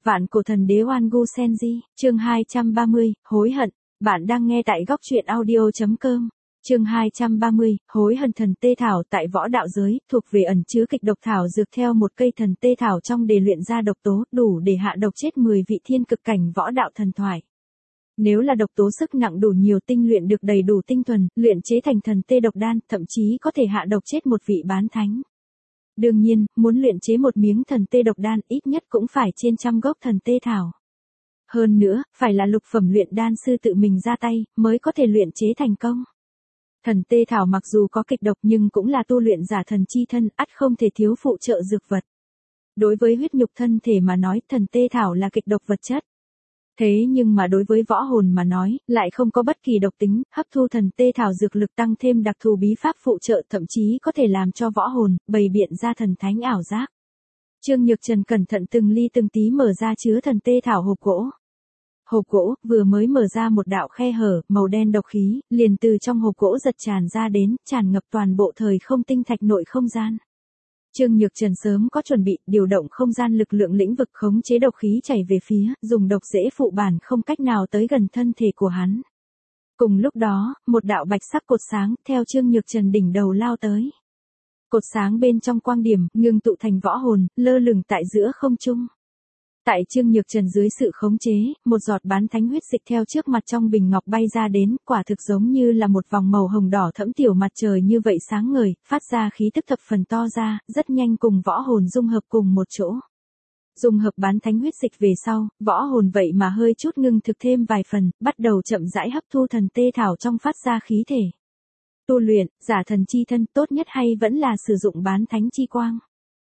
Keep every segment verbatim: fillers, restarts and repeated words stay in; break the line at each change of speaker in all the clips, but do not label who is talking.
Vạn cổ thần đế Oan Gu Senji, chương hai trăm ba mươi, hối hận. Bạn đang nghe tại góc truyện audio.com. Chương hai trăm ba mươi, hối hận. Thần tê thảo tại võ đạo giới, thuộc về ẩn chứa kịch độc thảo dược theo một cây thần tê thảo trong để luyện ra độc tố, đủ để hạ độc chết mười vị thiên cực cảnh võ đạo thần thoại. Nếu là độc tố sức nặng đủ nhiều tinh luyện được đầy đủ tinh thuần, luyện chế thành thần tê độc đan, thậm chí có thể hạ độc chết một vị bán thánh. Đương nhiên, muốn luyện chế một miếng thần tê độc đan ít nhất cũng phải trên trăm gốc thần tê thảo. Hơn nữa, phải là lục phẩm luyện đan sư tự mình ra tay, mới có thể luyện chế thành công. Thần tê thảo mặc dù có kịch độc nhưng cũng là tu luyện giả thần chi thân, ắt không thể thiếu phụ trợ dược vật. Đối với huyết nhục thân thể mà nói, thần tê thảo là kịch độc vật chất. Thế nhưng mà đối với võ hồn mà nói, lại không có bất kỳ độc tính, hấp thu thần tê thảo dược lực tăng thêm đặc thù bí pháp phụ trợ, thậm chí có thể làm cho võ hồn bày biện ra thần thánh ảo giác. Trương Nhược Trần cẩn thận từng ly từng tí mở ra chứa thần tê thảo hộp gỗ. Hộp gỗ vừa mới mở ra một đạo khe hở, màu đen độc khí liền từ trong hộp gỗ giật tràn ra đến, tràn ngập toàn bộ thời không tinh thạch nội không gian. Trương Nhược Trần sớm có chuẩn bị, điều động không gian lực lượng lĩnh vực khống chế độc khí chảy về phía, dùng độc dễ phụ bản không cách nào tới gần thân thể của hắn. Cùng lúc đó, một đạo bạch sắc cột sáng theo Trương Nhược Trần đỉnh đầu lao tới. Cột sáng bên trong quang điểm ngưng tụ thành võ hồn, lơ lửng tại giữa không trung. Tại Trương Nhược Trần dưới sự khống chế, một giọt bán thánh huyết dịch theo trước mặt trong bình ngọc bay ra đến, quả thực giống như là một vòng màu hồng đỏ thẫm tiểu mặt trời như vậy sáng ngời, phát ra khí tức thập phần to ra, rất nhanh cùng võ hồn dung hợp cùng một chỗ. Dung hợp bán thánh huyết dịch về sau, võ hồn vậy mà hơi chút ngưng thực thêm vài phần, bắt đầu chậm rãi hấp thu thần tê thảo trong phát ra khí thể. Tu luyện, giả thần chi thân tốt nhất hay vẫn là sử dụng bán thánh chi quang.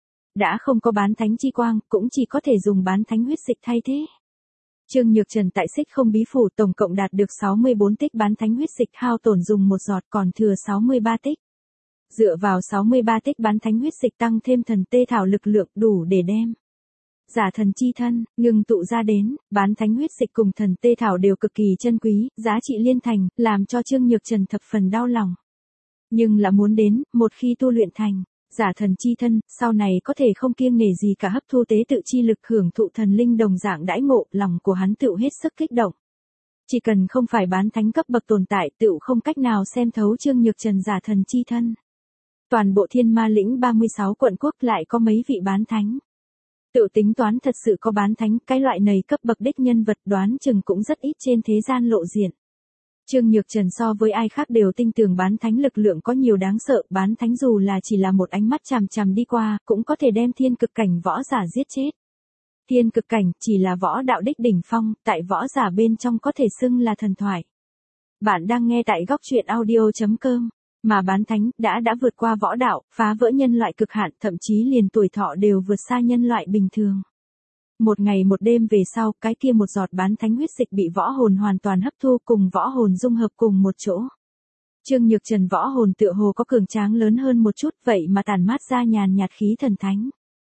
Đã không có bán thánh chi quang, cũng chỉ có thể dùng bán thánh huyết dịch thay thế. Trương Nhược Trần tại Xích Không Bí Phủ tổng cộng đạt được sáu mươi bốn tích bán thánh huyết dịch, hao tổn dùng một giọt còn thừa sáu mươi ba tích. Dựa vào sáu mươi ba tích bán thánh huyết dịch tăng thêm thần tê thảo lực lượng đủ để đem giả thần chi thân ngưng tụ ra đến, bán thánh huyết dịch cùng thần tê thảo đều cực kỳ chân quý, giá trị liên thành, làm cho Trương Nhược Trần thập phần đau lòng. Nhưng là muốn đến, một khi tu luyện thành giả thần chi thân, sau này có thể không kiêng nể gì cả hấp thu tế tự chi lực hưởng thụ thần linh đồng dạng đãi ngộ, lòng của hắn tựu hết sức kích động. Chỉ cần không phải bán thánh cấp bậc tồn tại tựu không cách nào xem thấu Trương Nhược Trần giả thần chi thân. Toàn bộ Thiên Ma lĩnh ba mươi sáu quận quốc lại có mấy vị bán thánh. Tựu tính toán thật sự có bán thánh, cái loại này cấp bậc đích nhân vật đoán chừng cũng rất ít trên thế gian lộ diện. Trương Nhược Trần so với ai khác đều tin tưởng bán thánh lực lượng có nhiều đáng sợ, bán thánh dù là chỉ là một ánh mắt chằm chằm đi qua, cũng có thể đem thiên cực cảnh võ giả giết chết. Thiên cực cảnh chỉ là võ đạo đích đỉnh phong, tại võ giả bên trong có thể xưng là thần thoại. Bạn đang nghe tại góc truyện audio.com, mà bán thánh đã đã vượt qua võ đạo, phá vỡ nhân loại cực hạn, thậm chí liền tuổi thọ đều vượt xa nhân loại bình thường. Một ngày một đêm về sau, cái kia một giọt bán thánh huyết dịch bị võ hồn hoàn toàn hấp thu cùng võ hồn dung hợp cùng một chỗ. Trương Nhược Trần võ hồn tựa hồ có cường tráng lớn hơn một chút, vậy mà tản mát ra nhàn nhạt khí thần thánh.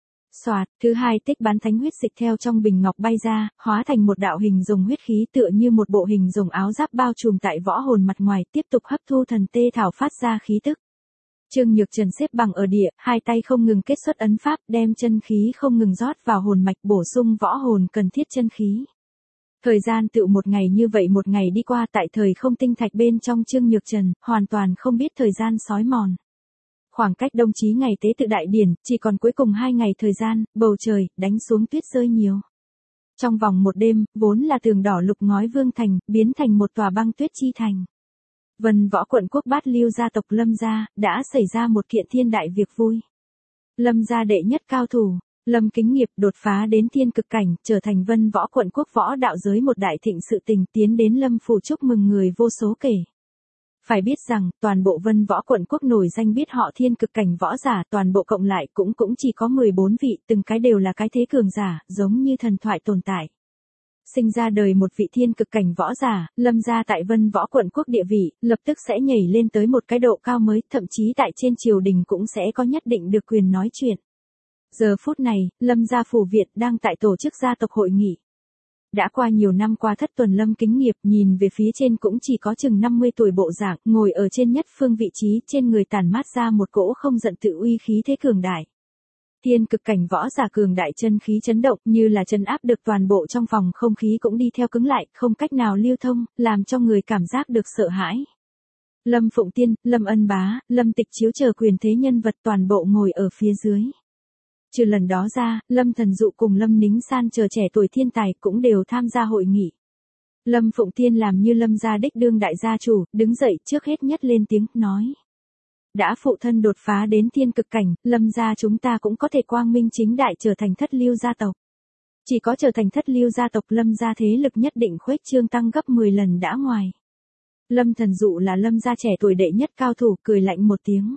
Soạt, thứ hai tích bán thánh huyết dịch theo trong bình ngọc bay ra, hóa thành một đạo hình rồng huyết khí tựa như một bộ hình rồng áo giáp bao trùm tại võ hồn mặt ngoài, tiếp tục hấp thu thần tê thảo phát ra khí tức. Trương Nhược Trần xếp bằng ở địa, hai tay không ngừng kết xuất ấn pháp, đem chân khí không ngừng rót vào hồn mạch, bổ sung võ hồn cần thiết chân khí. Thời gian tựu một ngày như vậy một ngày đi qua, tại thời không tinh thạch bên trong Trương Nhược Trần, hoàn toàn không biết thời gian sói mòn. Khoảng cách đồng chí ngày tế tự đại điển, chỉ còn cuối cùng hai ngày thời gian, bầu trời, đánh xuống tuyết rơi nhiều. Trong vòng một đêm, vốn là tường đỏ lục ngói vương thành, biến thành một tòa băng tuyết chi thành. Vân Võ quận quốc bát lưu gia tộc Lâm gia, đã xảy ra một kiện thiên đại việc vui. Lâm gia đệ nhất cao thủ, Lâm Kính Nghiệp đột phá đến thiên cực cảnh, trở thành Vân Võ quận quốc võ đạo giới một đại thịnh sự tình, tiến đến Lâm phủ chúc mừng người vô số kể. Phải biết rằng, toàn bộ Vân Võ quận quốc nổi danh biết họ thiên cực cảnh võ giả, toàn bộ cộng lại cũng cũng chỉ có mười bốn vị, từng cái đều là cái thế cường giả, giống như thần thoại tồn tại. Sinh ra đời một vị thiên cực cảnh võ giả, Lâm gia tại Vân Võ quận quốc địa vị, lập tức sẽ nhảy lên tới một cái độ cao mới, thậm chí tại trên triều đình cũng sẽ có nhất định được quyền nói chuyện. Giờ phút này, Lâm gia phủ viện đang tại tổ chức gia tộc hội nghị. Đã qua nhiều năm qua thất tuần Lâm Kính Nghiệp nhìn về phía trên cũng chỉ có chừng năm mươi tuổi bộ dạng, ngồi ở trên nhất phương vị trí, trên người tản mát ra một cỗ không giận tự uy khí thế cường đại. Thiên cực cảnh võ giả cường đại, chân khí chấn động như là trấn áp được toàn bộ trong phòng, không khí cũng đi theo cứng lại, không cách nào lưu thông, làm cho người cảm giác được sợ hãi. Lâm Phụng Tiên, Lâm Ân Bá, Lâm Tịch Chiếu chờ quyền thế nhân vật toàn bộ ngồi ở phía dưới. Trừ lần đó ra, Lâm Thần Dụ cùng Lâm Nính San chờ trẻ tuổi thiên tài cũng đều tham gia hội nghị. Lâm Phụng Tiên làm như Lâm gia đích đương đại gia chủ, đứng dậy trước hết nhất lên tiếng, nói. Đã phụ thân đột phá đến thiên cực cảnh, Lâm gia chúng ta cũng có thể quang minh chính đại trở thành thất lưu gia tộc. Chỉ có trở thành thất lưu gia tộc, Lâm gia thế lực nhất định khuếch trương tăng gấp mười lần đã ngoài. Lâm Thần Dụ là Lâm gia trẻ tuổi đệ nhất cao thủ, cười lạnh một tiếng.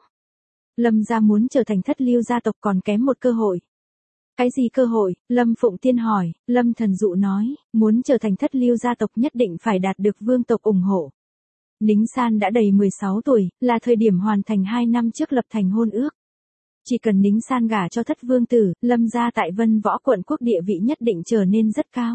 Lâm gia muốn trở thành thất lưu gia tộc còn kém một cơ hội. Cái gì cơ hội? Lâm Phụng Tiên hỏi. Lâm Thần Dụ nói, muốn trở thành thất lưu gia tộc nhất định phải đạt được vương tộc ủng hộ. Nính San đã đầy mười sáu tuổi, là thời điểm hoàn thành hai năm trước lập thành hôn ước. Chỉ cần Nính San gả cho thất vương tử, Lâm gia tại Vân Võ quận quốc địa vị nhất định trở nên rất cao.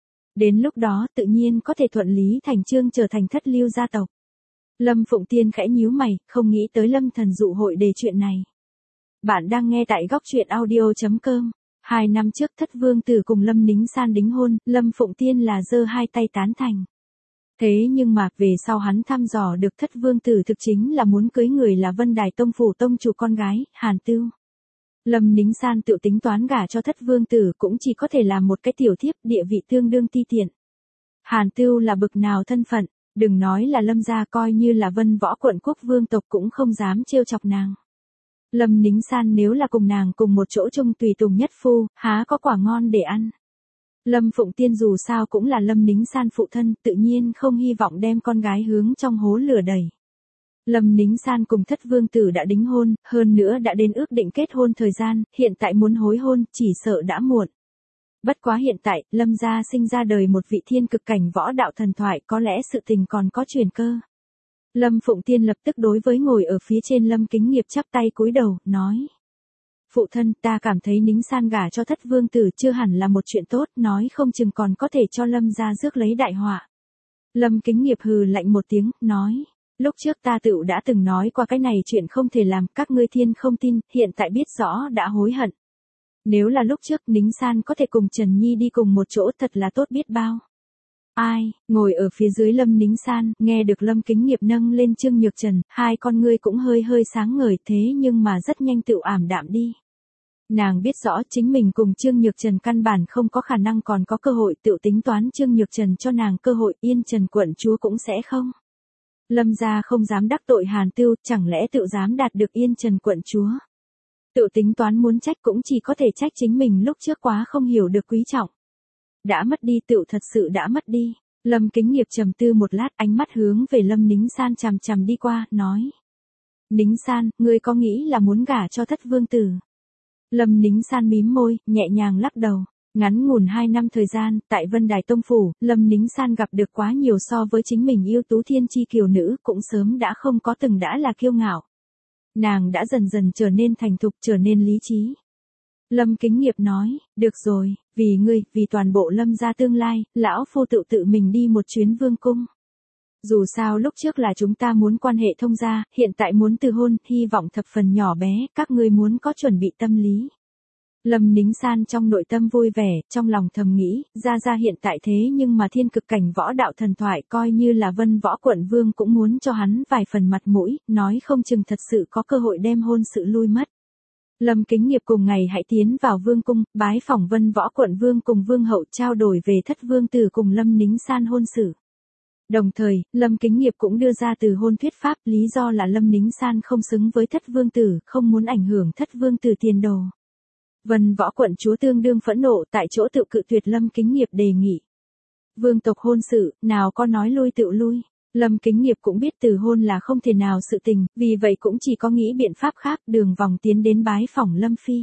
Đến lúc đó tự nhiên có thể thuận lý thành chương trở thành thất lưu gia tộc. Lâm Phụng Tiên khẽ nhíu mày, không nghĩ tới Lâm Thần Dụ hội đề chuyện này. Bạn đang nghe tại góc truyện audio chấm com. Hai năm trước thất vương tử cùng Lâm Nính San đính hôn, Lâm Phụng Tiên là giơ hai tay tán thành. Thế nhưng mà, về sau hắn thăm dò được thất vương tử thực chính là muốn cưới người là Vân Đài Tông phủ tông chủ con gái, Hàn Tưu. Lâm Nính San tự tính toán gả cho thất vương tử cũng chỉ có thể làm một cái tiểu thiếp, địa vị tương đương ti tiện. Hàn Tưu là bực nào thân phận, đừng nói là Lâm gia, coi như là Vân Võ quận quốc vương tộc cũng không dám trêu chọc nàng. Lâm Nính San nếu là cùng nàng cùng một chỗ chung tùy tùng nhất phu, há có quả ngon để ăn. Lâm Phụng Tiên dù sao cũng là Lâm Nính San phụ thân, tự nhiên không hy vọng đem con gái hướng trong hố lửa đẩy. Lâm Nính San cùng thất vương tử đã đính hôn, hơn nữa đã đến ước định kết hôn thời gian, hiện tại muốn hối hôn, chỉ sợ đã muộn. Bất quá hiện tại, Lâm gia sinh ra đời một vị thiên cực cảnh võ đạo thần thoại, có lẽ sự tình còn có chuyển cơ. Lâm Phụng Tiên lập tức đối với ngồi ở phía trên Lâm Kính Nghiệp chắp tay cúi đầu, nói. Phụ thân, ta cảm thấy Nính San gả cho thất vương tử chưa hẳn là một chuyện tốt, nói không chừng còn có thể cho Lâm gia rước lấy đại họa. Lâm Kính Nghiệp hừ lạnh một tiếng, nói. Lúc trước ta tự đã từng nói qua cái này chuyện không thể làm, các ngươi thiên không tin, hiện tại biết rõ đã hối hận. Nếu là lúc trước Nính San có thể cùng Trần Nhi đi cùng một chỗ thật là tốt biết bao. Ai, ngồi ở phía dưới Lâm Nính San, nghe được Lâm Kính Nghiệp nâng lên Trương Nhược Trần, hai con ngươi cũng hơi hơi sáng ngời, thế nhưng mà rất nhanh tự ảm đạm đi. Nàng biết rõ chính mình cùng Trương Nhược Trần căn bản không có khả năng còn có cơ hội, tự tính toán Trương Nhược Trần cho nàng cơ hội, Yên Trần quận chúa cũng sẽ không. Lâm gia không dám đắc tội Hàn Tưu, chẳng lẽ tự dám đạt được Yên Trần quận chúa. Tự tính toán muốn trách cũng chỉ có thể trách chính mình lúc trước quá không hiểu được quý trọng. Đã mất đi, tự thật sự đã mất đi. Lâm Kính Nghiệp trầm tư một lát, ánh mắt hướng về Lâm Nính San chằm chằm đi qua, nói. Nính San, ngươi có nghĩ là muốn gả cho thất vương tử? Lâm Nính San mím môi, nhẹ nhàng lắc đầu. Ngắn ngủn hai năm thời gian, tại Vân Đài Tông Phủ, Lâm Nính San gặp được quá nhiều so với chính mình yêu tú thiên chi kiều nữ, cũng sớm đã không có từng đã là kiêu ngạo. Nàng đã dần dần trở nên thành thục, trở nên lý trí. Lâm Kính Nghiệp nói, được rồi, vì ngươi, vì toàn bộ Lâm gia tương lai, lão phu tự tự mình đi một chuyến vương cung. Dù sao lúc trước là chúng ta muốn quan hệ thông gia, hiện tại muốn từ hôn, hy vọng thập phần nhỏ bé, các ngươi muốn có chuẩn bị tâm lý. Lâm Nính San trong nội tâm vui vẻ, trong lòng thầm nghĩ, gia gia hiện tại thế nhưng mà thiên cực cảnh võ đạo thần thoại, coi như là Vân Võ quận vương cũng muốn cho hắn vài phần mặt mũi, nói không chừng thật sự có cơ hội đem hôn sự lui mất. Lâm Kính Nghiệp cùng ngày hãy tiến vào vương cung, bái phỏng Vân Võ quận vương cùng vương hậu, trao đổi về thất vương tử cùng Lâm Nính San hôn sự. Đồng thời, Lâm Kính Nghiệp cũng đưa ra từ hôn thuyết pháp, lý do là Lâm Nính San không xứng với thất vương tử, không muốn ảnh hưởng thất vương tử tiền đồ. Vân Võ quận chúa tương đương phẫn nộ, tại chỗ tự cự tuyệt Lâm Kính Nghiệp đề nghị. Vương tộc hôn sự, nào có nói lui tự lui. Lâm Kính Nghiệp cũng biết từ hôn là không thể nào sự tình, vì vậy cũng chỉ có nghĩ biện pháp khác, đường vòng tiến đến bái phỏng Lâm Phi.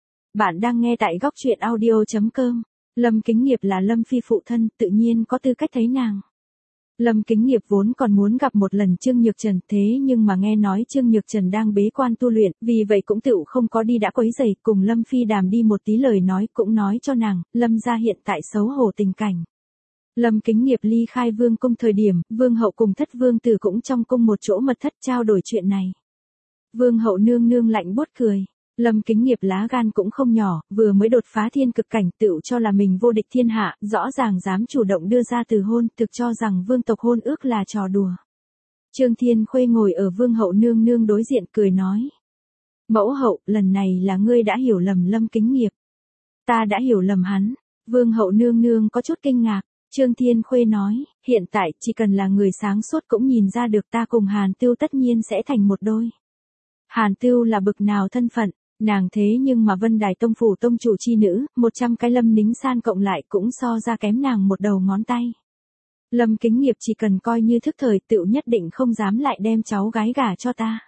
Bạn đang nghe tại góc truyện audio chấm com. Lâm Kính Nghiệp là Lâm Phi phụ thân, tự nhiên có tư cách thấy nàng. Lâm Kính Nghiệp vốn còn muốn gặp một lần Trương Nhược Trần, thế nhưng mà nghe nói Trương Nhược Trần đang bế quan tu luyện, vì vậy cũng tựu không có đi đã quấy rầy, cùng Lâm Phi đàm đi một tí lời nói, cũng nói cho nàng, Lâm gia hiện tại xấu hổ tình cảnh. Lâm Kính Nghiệp ly khai vương cung thời điểm, vương hậu cùng thất vương tử cũng trong cung một chỗ mật thất trao đổi chuyện này. Vương hậu nương nương lạnh buốt cười. Lâm Kính Nghiệp lá gan cũng không nhỏ, vừa mới đột phá thiên cực cảnh tựu cho là mình vô địch thiên hạ, rõ ràng dám chủ động đưa ra từ hôn, thực cho rằng vương tộc hôn ước là trò đùa. Trương Thiên Khuê ngồi ở vương hậu nương nương đối diện cười nói. Mẫu hậu, lần này là ngươi đã hiểu lầm Lâm Kính Nghiệp. Ta đã hiểu lầm hắn. Vương hậu nương nương có chút kinh ngạc. Trương Thiên Khuê nói, hiện tại chỉ cần là người sáng suốt cũng nhìn ra được ta cùng Hàn Tưu tất nhiên sẽ thành một đôi. Hàn Tưu là bực nào thân phận, nàng thế nhưng mà Vân Đài Tông phủ tông chủ chi nữ, một trăm cái Lâm Nính San cộng lại cũng so ra kém nàng một đầu ngón tay. Lâm Kính Nghiệp chỉ cần coi như thức thời tựu nhất định không dám lại đem cháu gái gả cho ta.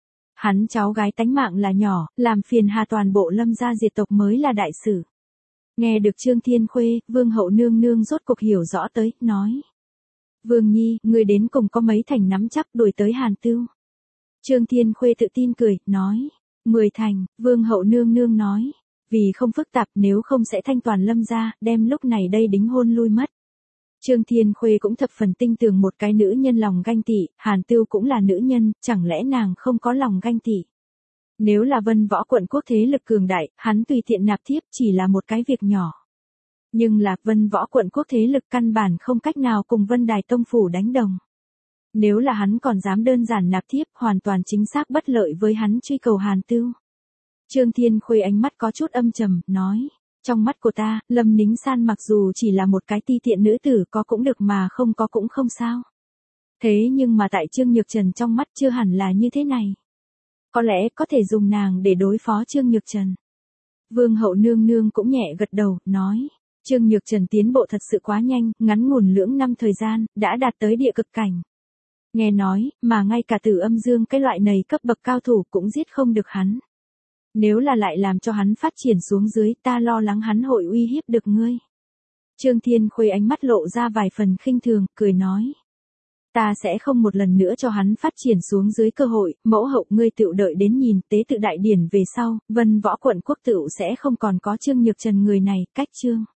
Hắn cháu gái tánh mạng là nhỏ, làm phiền hà toàn bộ Lâm gia diệt tộc mới là đại sự. Nghe được Trương Thiên Khuê, Vương hậu nương nương rốt cuộc hiểu rõ tới, nói. Vương Nhi, ngươi đến cùng có mấy thành nắm chắc đuổi tới Hàn Tưu. Trương Thiên Khuê tự tin cười, nói. Mười thành, Vương hậu nương nương nói. Vì không phức tạp nếu không sẽ thanh toàn Lâm gia, đem lúc này đây đính hôn lui mất. Trương Thiên Khuê cũng thập phần tinh tường một cái nữ nhân lòng ganh tị, Hàn Tưu cũng là nữ nhân, chẳng lẽ nàng không có lòng ganh tị. Nếu là Vân Võ quận quốc thế lực cường đại, hắn tùy tiện nạp thiếp chỉ là một cái việc nhỏ. Nhưng là Vân Võ quận quốc thế lực căn bản không cách nào cùng Vân Đài Tông phủ đánh đồng. Nếu là hắn còn dám đơn giản nạp thiếp hoàn toàn chính xác bất lợi với hắn truy cầu Hàn Tưu. Trương Thiên Khuê ánh mắt có chút âm trầm, nói. Trong mắt của ta, Lâm Nính San mặc dù chỉ là một cái ti tiện nữ tử có cũng được mà không có cũng không sao. Thế nhưng mà tại Trương Nhược Trần trong mắt chưa hẳn là như thế này. Có lẽ có thể dùng nàng để đối phó Trương Nhược Trần. Vương hậu nương nương cũng nhẹ gật đầu, nói. Trương Nhược Trần tiến bộ thật sự quá nhanh, ngắn ngủn lưỡng năm thời gian, đã đạt tới địa cực cảnh. Nghe nói, mà ngay cả Tử Âm Dương cái loại này cấp bậc cao thủ cũng giết không được hắn. Nếu là lại làm cho hắn phát triển xuống dưới, ta lo lắng hắn hội uy hiếp được ngươi. Trương Thiên Khuê ánh mắt lộ ra vài phần khinh thường, cười nói. Ta sẽ không một lần nữa cho hắn phát triển xuống dưới cơ hội, mẫu hậu ngươi tự đợi đến nhìn tế tự đại điển về sau, Vân Võ quận quốc tự sẽ không còn có Trương Nhược Trần người này, cách Trương.